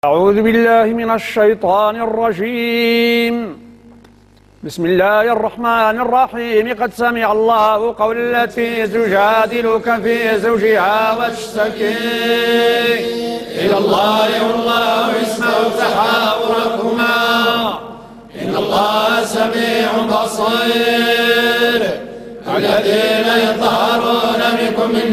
أعوذ بالله من الشيطان الرجيم. بسم الله الرحمن الرحيم. قد سمع الله قول التي تجادلك في زوجها وتشتكي إلى الله والله يسمع تحاوركما إن الله سميع بصير. الذين يظهرون منكم من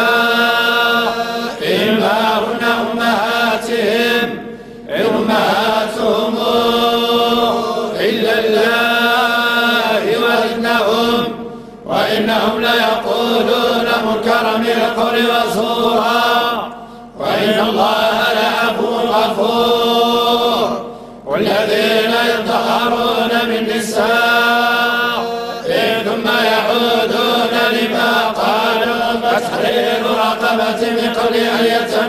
نسائهم ما هن أمهاتهم إن أمهاتهم إلا الله وإنهم ليقولون منكرا من القول وزورا وإن الله لعفو غفور. والذين يظهرون من نسائهم ثم يعودون لما قالوا فتحرير رقبة من قبل أن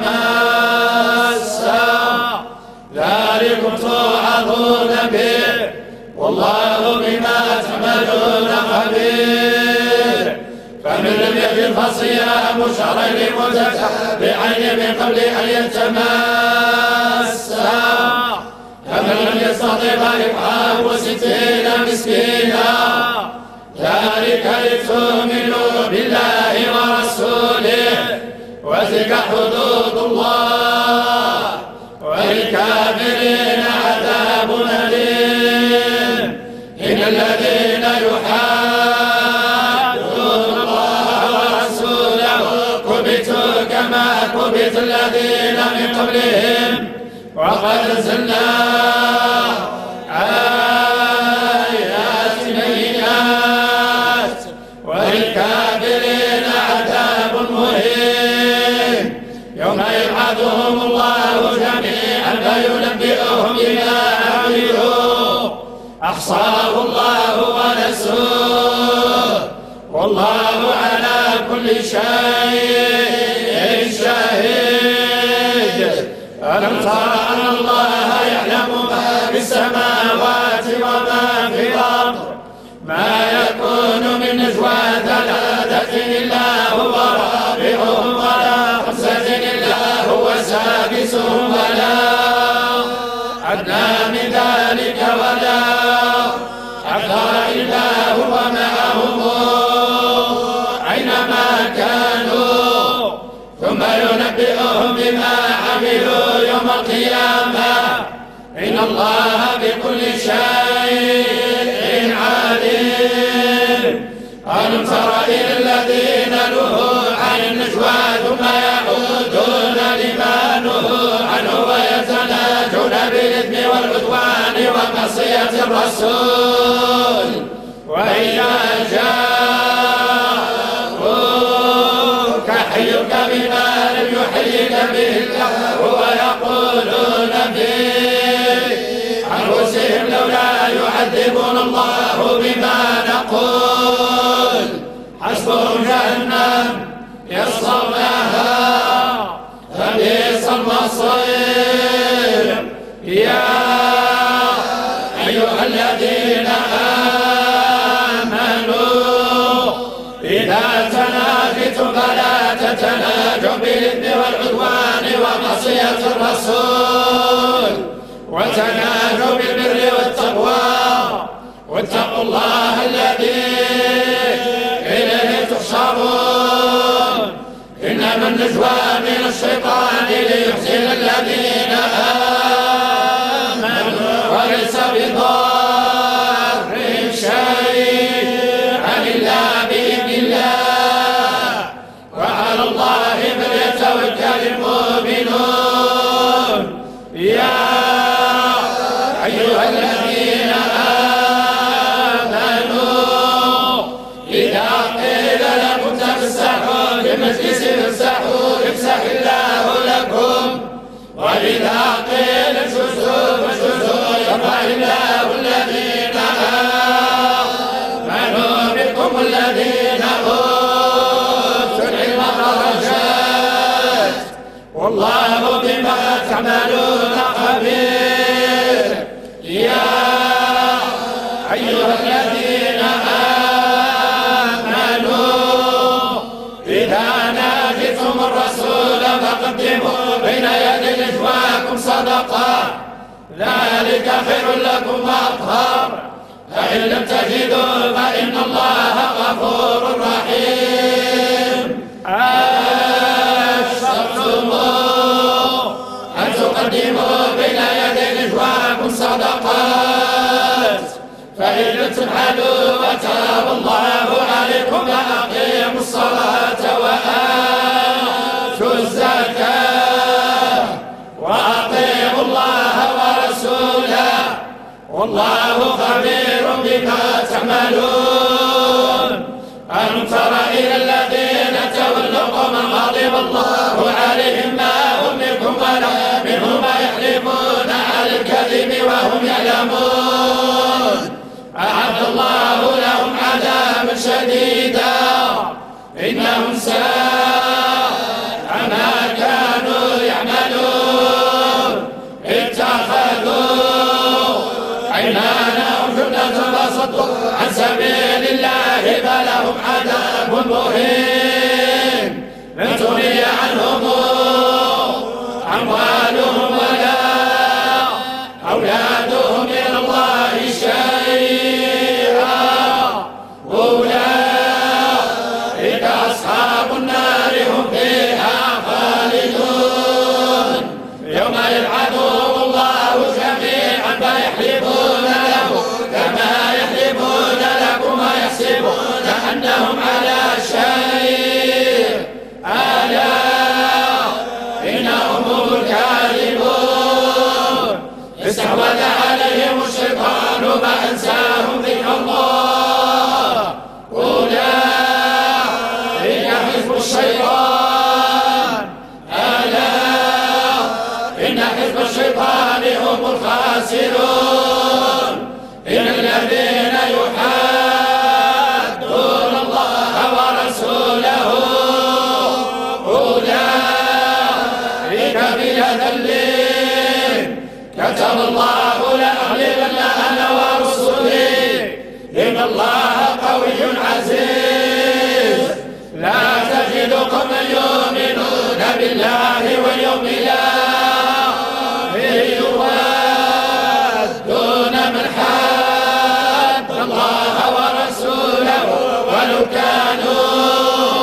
يتماسا ذلكم توعظون به والله بما تعملون خبير. فمن لم يجد فصيام شهرين متتابعين من قبل أن يتماسا فمن لم يستطع فإطعام 60 مسكينا ذلك لتؤمنوا بالله ورسوله وتلك حدود الله وللكافرين عذاب أليم. إن الذين يحادون الله ورسوله كبتوا كما كبت الذين من قبلهم وقد أنزلنا آيات بينات وللكافرين عذاب مهين. يوم يبعثهم الله جميعا فينبئهم بما عملوا أحصاه الله ونسوه والله على كل شيء شهيد. ألم تر أن الله يعلم ما في السماوات وما في الأرض ما يكون من نجوى 3 إلا هو رابعهم ولا 5 إلا هو سادسهم ولا أدنى من ذلك ولا أكثر إلا هو معهم أينما كانوا ثم ينبئهم بما عملوا يوم القيامة إن الله بكل شيء عليم. ألم تر إلى الذين نهوا عن النجوى ثم يعودون لما نهوا عنه ويتناجون بالإثم والعدوان ومعصية الرسول وإذا جاءوك حيوك بما لم يحيك به الله ويقولون في أنفسهم لولا يعذبنا الله بما نقول حسبهم جهنم يصلونها فبئس المصير. يا أيها الذين آمنوا إذا تناجتم فلا تتناجوا بالإثم والعدوان ومعصية الرسول وتناجوا بالبر والتقوى واتقوا الله الذي إليه تحشرون. إنما النجوى من الشيطان ليحزن الذين آمنوا وليس بضارهم شيئا إلا بإذن الله وعلى الله فليتوكل المؤمنون. يا أيها الذين آمنوا إذا قيل لكم تفسحوا في المجلس فافسحوا يفسح الله لكم وإذا قيل اسجدوا فاسجدوا يرفع الله الذين آمنوا منكم الذين أوتوا العلم درجات والله بما تعملون خبير. يا أيها الذين آمنوا إذا ناجيتم الرسول فقدموا بين يدي نجواكم صدقة ذلك خير لكم وأطهر فإن لم تجدوا فإن الله غفور رحيم. أشفقتم أن تقدموا بين يدي نجواكم صدقات فإن لم تفعلوا وتاب الله عليكم فأقيموا الصلاة وآتوا الزكاة وأطيعوا الله ورسوله والله خبير بما تعملون. ألم تر إلى الذين تولوا قوما غضب الله عليهم ما هم منكم ولا منهم يحلفون على الكذب وهم يعلمون أعد الله لهم عذابا شديدا إنهم ساء ما كانوا يعملون. اتخذوا أيمانهم جنة فصدوا عن سبيل الله فلهم عذاب مهين. لن تغني عنهم أموالهم ولا أولادهم من الله شيئا أولئك أصحاب النار هم فيها خالدون. يوم يبعثهم الله جميعا فيحلفون له كما يحلفون لكم ويحسبون أنهم على شيء ألا إنهم هم الكاذبون. استحوذ عليهم الشيطان فأنساهم ذكر الله أولئك حزب الشيطان ألا إن حزب الشيطان هم الخاسرون. إن الذين يحادون الله ورسوله أولئك في الأذلين. كتب الله لأغلبن أنا ورسلي إن الله قوي عزيز. لا تجد قوما يؤمنون بالله واليوم الآخر يوادون من حاد الله ورسوله ولو كانوا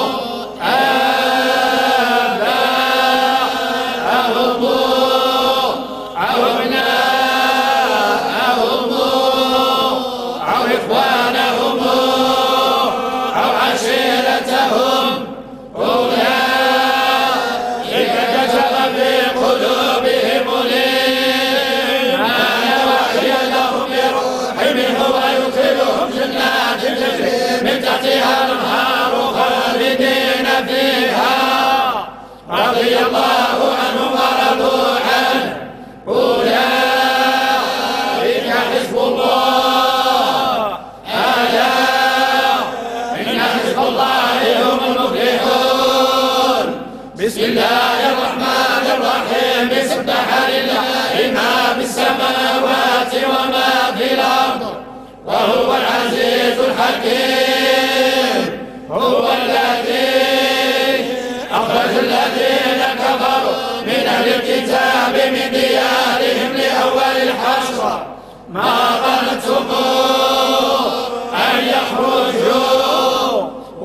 آباءهم أو أبناءهم أو إخوانهم أو عشيرتهم أولئك كتب في قلوبهم الإيمان وأيدهم بروح منه ويدخلهم جنات تجري من تحتها الأنهار خالدين فيها رضي الله عنهم ورضوا عنه أولئك حزب الله ألا إن حزب الله هم المفلحون. بسم الله الرحمن الرحيم سبح لله ما في السماوات وما في الأرض وهو العزيز الحكيم. هو الذي أخرج الذين كفروا من أهل الكتاب من ديارهم لأول الحشر ما ظننتم أن يخرجوا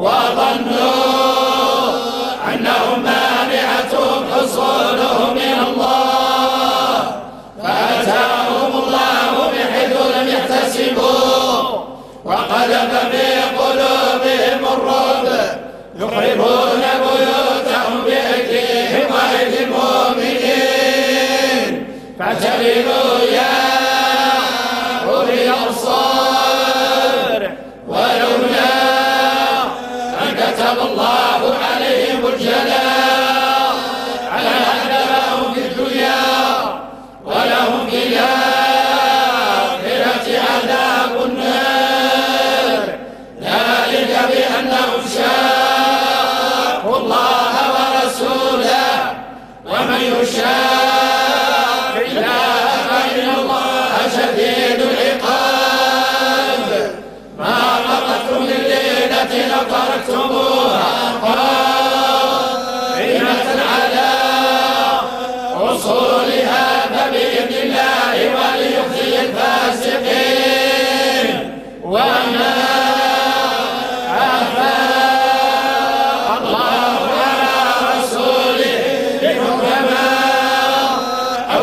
وظنوا أنهم مانعتهم حصولهم من الله فأتاهم الله من حيث لم يحتسبوا وقذف في قلوبهم الرعب يخربون بيوتهم بأيديهم وأيدي المؤمنين فاعتبروا يا أولي الأبصار ولولا أن كتب الله عليهم الجلاء لعذبهم في الدنيا ولهم في الآخرة عذاب النار ذلك بأنهم شاقوا الله ورسوله ومن يشاق الله فإن الله شديد العقاب. ما قطعتم من ليلة لو تركتموها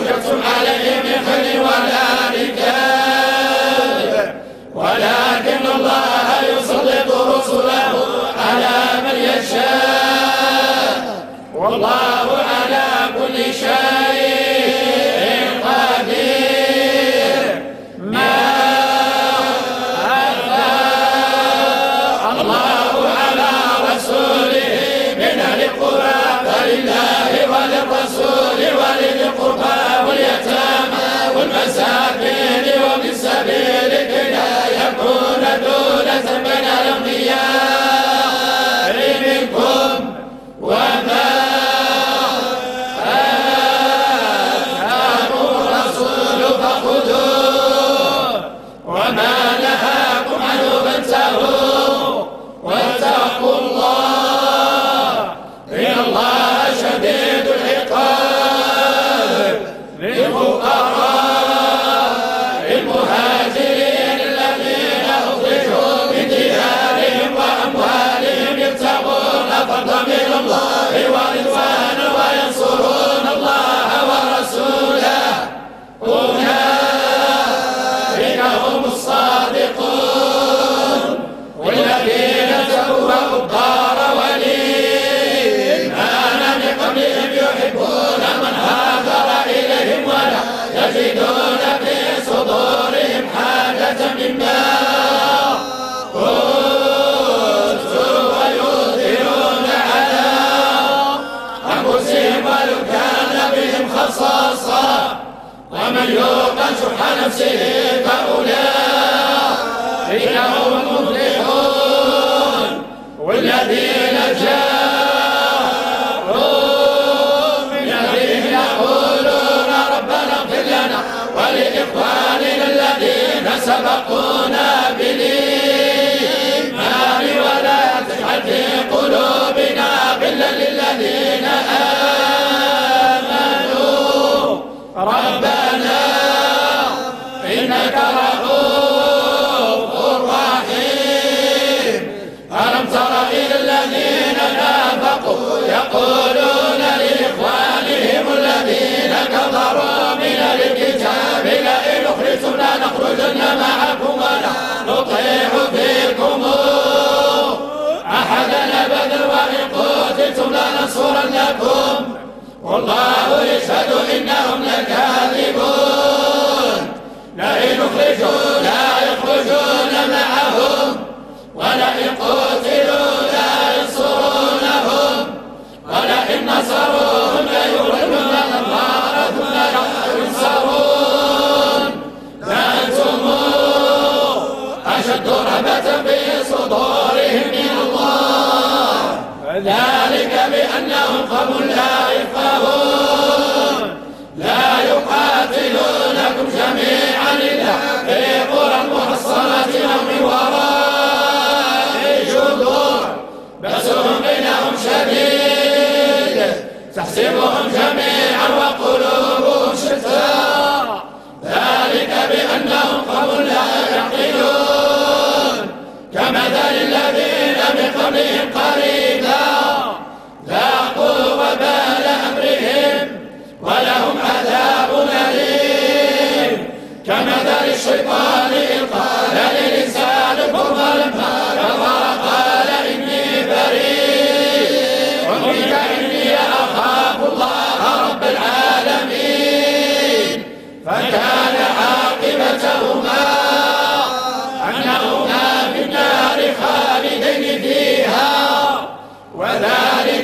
يقسم عليه من خير ولا ركاب، ولكن الله يسلط رسله على من يشاء، والله على كل شيء قدير. ما أفاء الله على رسوله من أهل القرى فلله وللرسول ولذي القربى واليتامى والمساكين وابن السبيل كي لا يكون دولة بين الأغنياء منكم. وما آتاكم الرسول فخذوه وما نهاكم عنه فانتهوا واتقوا الله إن الله شديد العقاب. للفقراء المهاجرين الذين أخرجوا من ديارهم وأموالهم يبتغون فضلا من الله ورضوانا وينصرون الله ورسوله أولئك هم الصادقون والذين تبوأوا الدار والإيمان من قبلهم يحبون من هاجر إليهم ولا يجدون في صدورهم حاجة مما أوتوا ويؤثرون على أنفسهم ولو كان بهم خصاصة ومن يوق شح نفسه فأولئك هم المفلحون. والذين جاءوا من بعدهم يقولون ربنا اغفر لنا ولإخواننا الذين سبقونا بالإيمان ولا تجعل في قلوبنا غلا للذين آمنوا ربنا إنك رؤوف رحيم. ألم تر إلى الذين نافقوا يقولون لإخوانهم الذين كفروا من الكتاب لئن أخرجتم لنخرجن معكم ولا نطيع فيكم أحدا أبدا وإن قتلتم لننصرنكم والله يشهد إنهم لكاذبون. لئن أخرجوا لا يخرجون معهم ولئن قتلوا لا ينصرونهم ولئن نصروهم ليخرجون الأنصار ثم لا ينصرون لأنتم أشد رهبة في صدورهم من الله ذلك بأنهم قوم لا يفقهون. لا يقاتلونكم جميعا إلا في قرى محصنة أو من وراء جدور بأسهم بينهم شديد تحسبهم جميعا وقلوبهم شتى ذلك بأنهم قوم لا يعقلون. كمثل الذين من قبلهم قريبا ذاقوا وبال أمرهم ولهم عذاب أليم. كمثل الشيطان إذ قال للإنسان كفر فلما كفر قال إني بريء منك إني أخاف الله رب العالمين. فكان عاقبتهما أنهما في النار خالدين فيها وذلك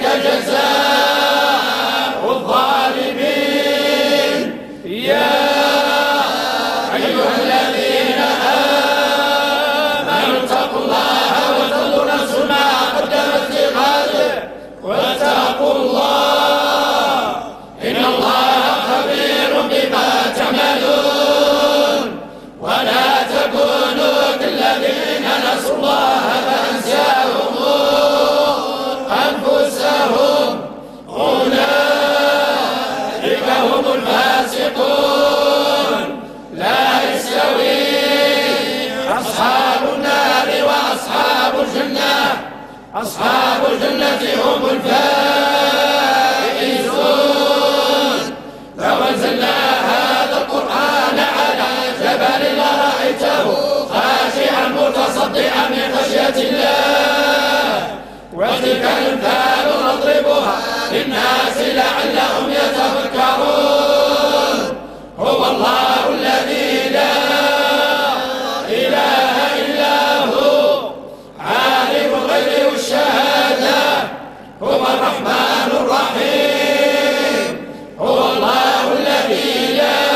جزاء الظالمين. يا أيها الذين آمنوا اتقوا الله وتنظر نفس ما قدمت لغد واتقوا الله إن الله خبير بما تعملون. الله الذي لا إله إلا هو عالم الغيب والشهادة هو الرحمن الرحيم هو الله الذي لا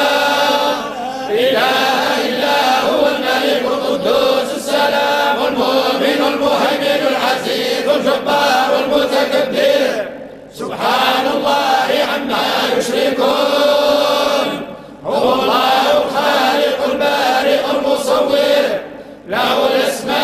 إله إلا هو الملك القدوس السلام المؤمن المهيمن العزيز الجبار المتكبر سبحان الله عما يشركون هو الله الخالق البارئ المصور له الأسماء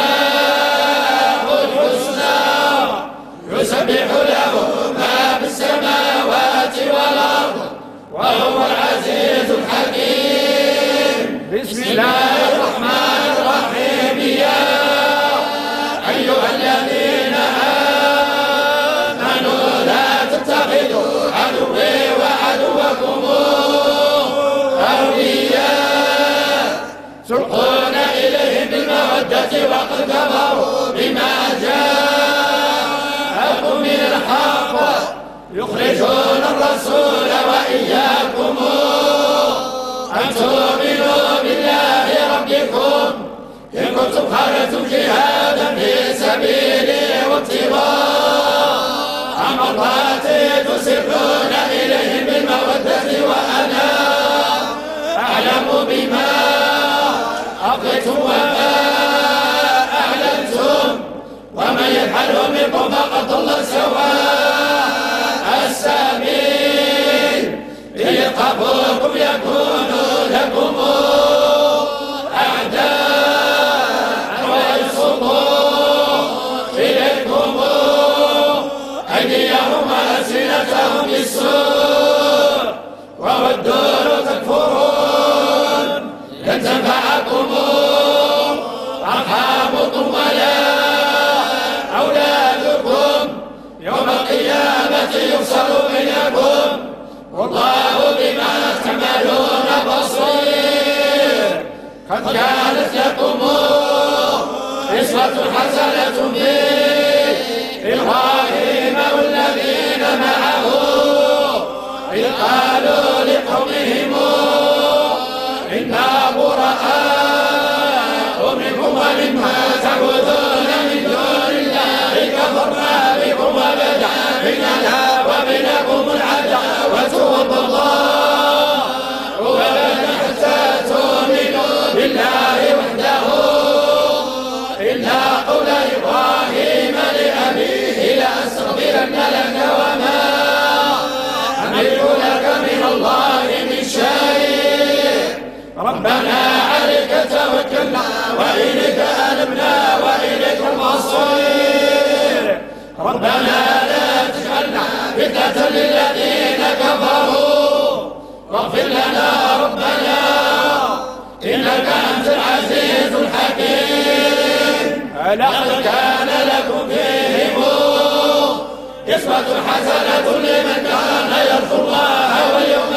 الحسنى يسبح له ما في السماوات والأرض وهو العزيز الحكيم بسم الله الرحمن الرحيم يا أيها الذين آمنوا لا تتخذوا عدوي وعدوكم أولياء تلقون إليهم بالمودة وقد كفروا بما جاءكم من الحق يخرجون الرسول وإياكم أن تؤمنوا بالله ربكم إن كنتم خرجتم جهادا في سبيلي وابتغاء مرضاتي تسرون إليهم بالمودة وأنا أعلم بما أخفيتم وما أعلنتم ومن يفعله منكم فقد ضل سواء السبيل إن يثقفوكم يكونوا لكم أعداء ويبسطوا إليكم أيديهم وألسنتهم بالسوء وودوا لو تكفرون لن تنفعكم أرحامكم ولا أولادكم يوم القيامة يفصل بينكم والله بما تعملون بصير قد كانت لكم أسوة حسنة في إبراهيم والذين معه إذ قالوا لقومهم إنا براء منكم ومما تعبدون من دون الله كفرنا بكم وبدا بيننا وبينكم العداوة والبغضاء وبدا حتى تؤمنوا بالله وحده إلا قول إبراهيم لأبيه لأستغفرن لك وما أملك لك من الله من شيء ربنا عليك توكلنا وإليك أنبنا وإليك المصير ربنا لا تجعلنا فتنة للذين كفروا واغفر لنا ربنا إنك أنت العزيز الحكيم لقد كان لكم فيهم أسوة حسنة لمن كان يرجو الله واليوم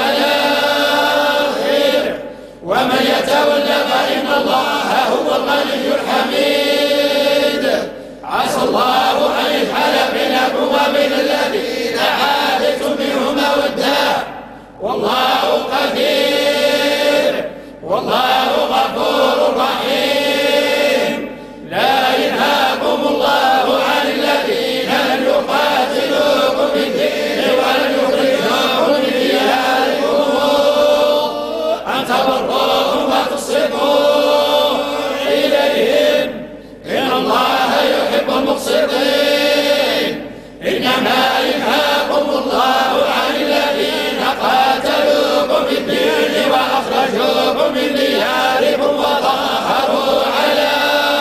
الآخر ومن يتولى فإن الله هو الغني الحميد عسى الله أن يجعل بينكم وبين الذين عادتم منهم مودة والله قدير والله غفور رحيم لا ينهاكم الله عن الذين لم يقاتلوكم في الدين ولم يخرجوكم من دياركم أن تبروهم وتقسطوا إليهم إن الله يحب المقسطين إنما ينهاكم الله عن الذين قاتلوكم في الدين وأخرجوكم من دياركم وظاهروا على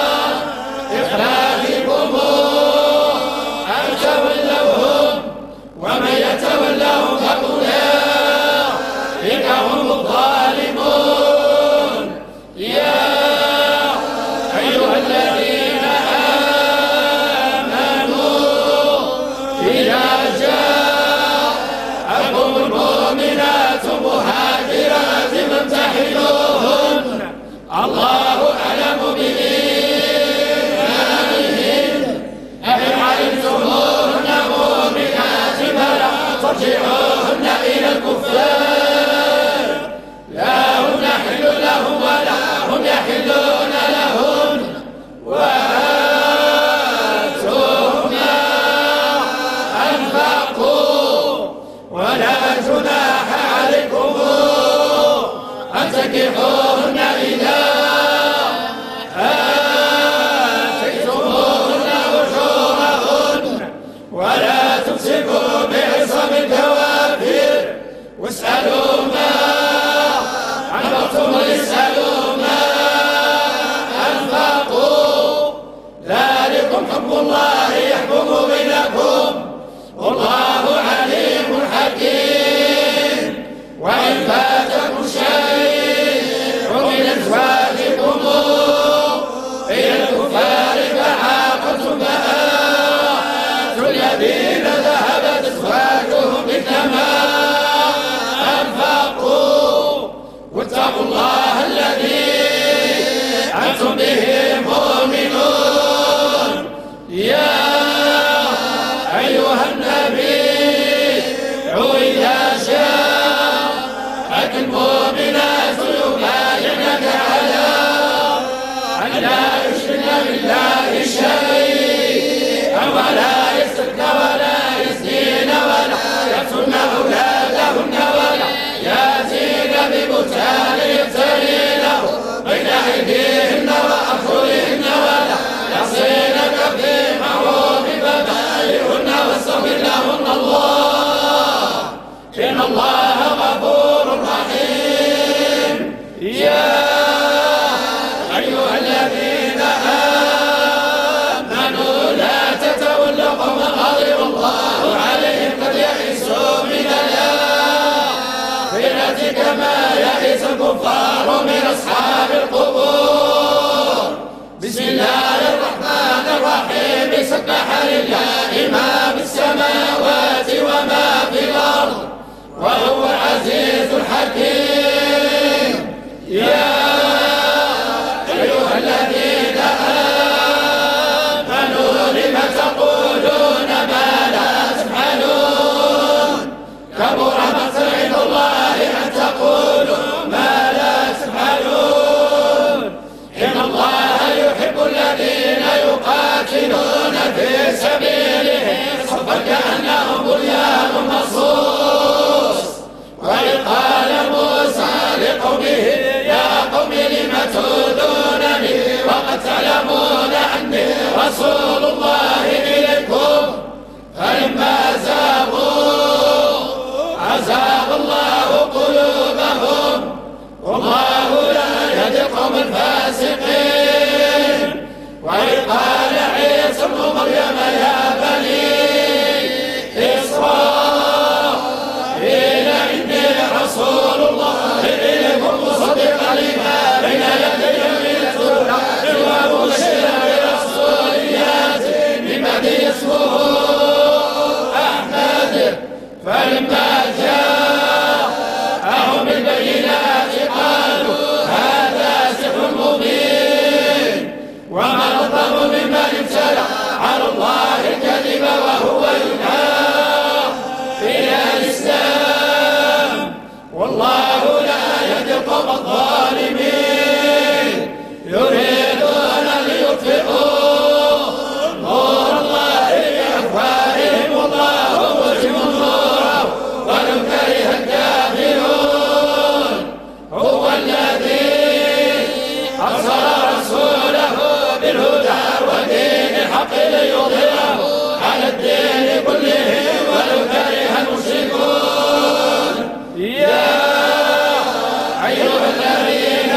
إخراجكم أن تولوهم ومن يتولهم فأولئك هم الظالمون فانكحوهن إذا آتيتموهن أجورهن ولا تمسكوا بعصم الكوافر واسألوا ما عنبرتم اسألوا ما أنفقوا ذلكم حكم الله يحكم بينكم والله عليم حكيم. وإن فاتكم شيء من أزواجكم إلى الكفار فعاقبتم فآتوا الذين ذهبت أزواجهم مثلما أنفقوا واتقوا الله الذي أنتم به مؤمنون. يا أيها النبي إذا جاءك المؤمنات يبايعنك على أن لا يشركن بالله شيئا ولا يسرقن ولا يزنين ولا يقتلن أولادهن ولا يأتين ببهتان يفترينه بين أيديهن وأرجلهن ولا يعصينك في معروف فبايعهن واستغفر لهن الله إن الله غفور رحيم. يا أيها الذين آمنوا لا تتولوا قوما غضب الله عليهم قد يئسوا من الآخرة كما يئس الكفار من أصحاب القبور. بسم الله الرحمن الرحيم سبح لله ما في السماوات وما في الأرض وهو العزيز الحكيم. يا أيها الذين آمنوا لم تقولون ما لا تفعلون كبر مقتا عند الله أن تقولوا ما لا تفعلون إن الله يحب الذين يقاتلون في سبيله صفا كأنهم بنيان مرصوص. وإذ قال موسى لقومه يا قوم لم تؤذونني وقد تعلمون أني رسول الله إليكم فلما زاغوا أزاغ الله قلوبهم والله لا يهدي القوم الفاسقين. وإذ قال عيسى ابن مريم يا بني إسرائيل إني رسول الله إليكم مصدقا لما بين يدي من التوراة ومبشرا برسول يأتي من بعدي اسمه أحمد. فلما جاءهم بالبينات قالوا هذا سحر مبين ومن أظلم ممن افترى على الله الكذب وهو يدعى إلى الإسلام والله لا يهدي القوم الظالمين. يريدون ليطفئوا نور الله بأفواههم والله متم نوره ولو كره الكافرون. هو الذي أرسل رسوله بالهدى ودين الحق ليظهره على الدين كله ولو كره المشركون. يا أيها الذين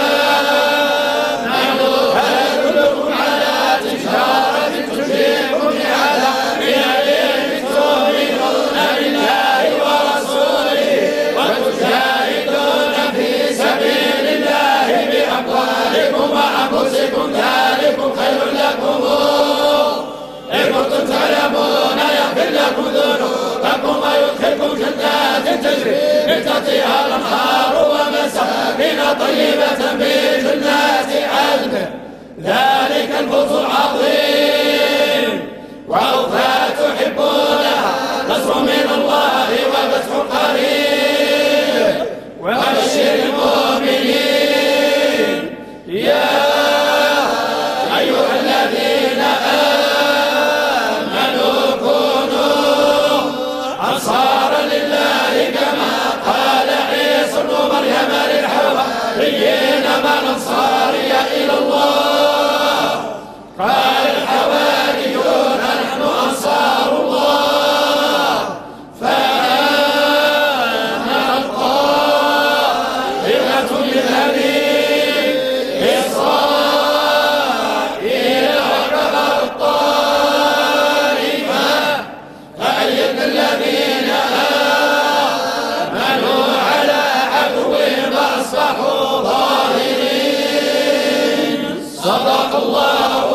آمنوا هل أدلكم على تجارة تجيبكم بعذاب أليم تؤمنون بالله ورسوله وتجاهدون في سبيل الله بأموالكم وأنفسكم ذلكم خير لكم إن كنتم تعلمون يغفر لكم ذنوبكم ويدخلكم جنات تجري من تحتها الأنهار ومساكن طيبة بني إسرائيل وكفر الطائفة وأيد الذين آمنوا على عدوهم أصبحوا ظاهرين. صدق الله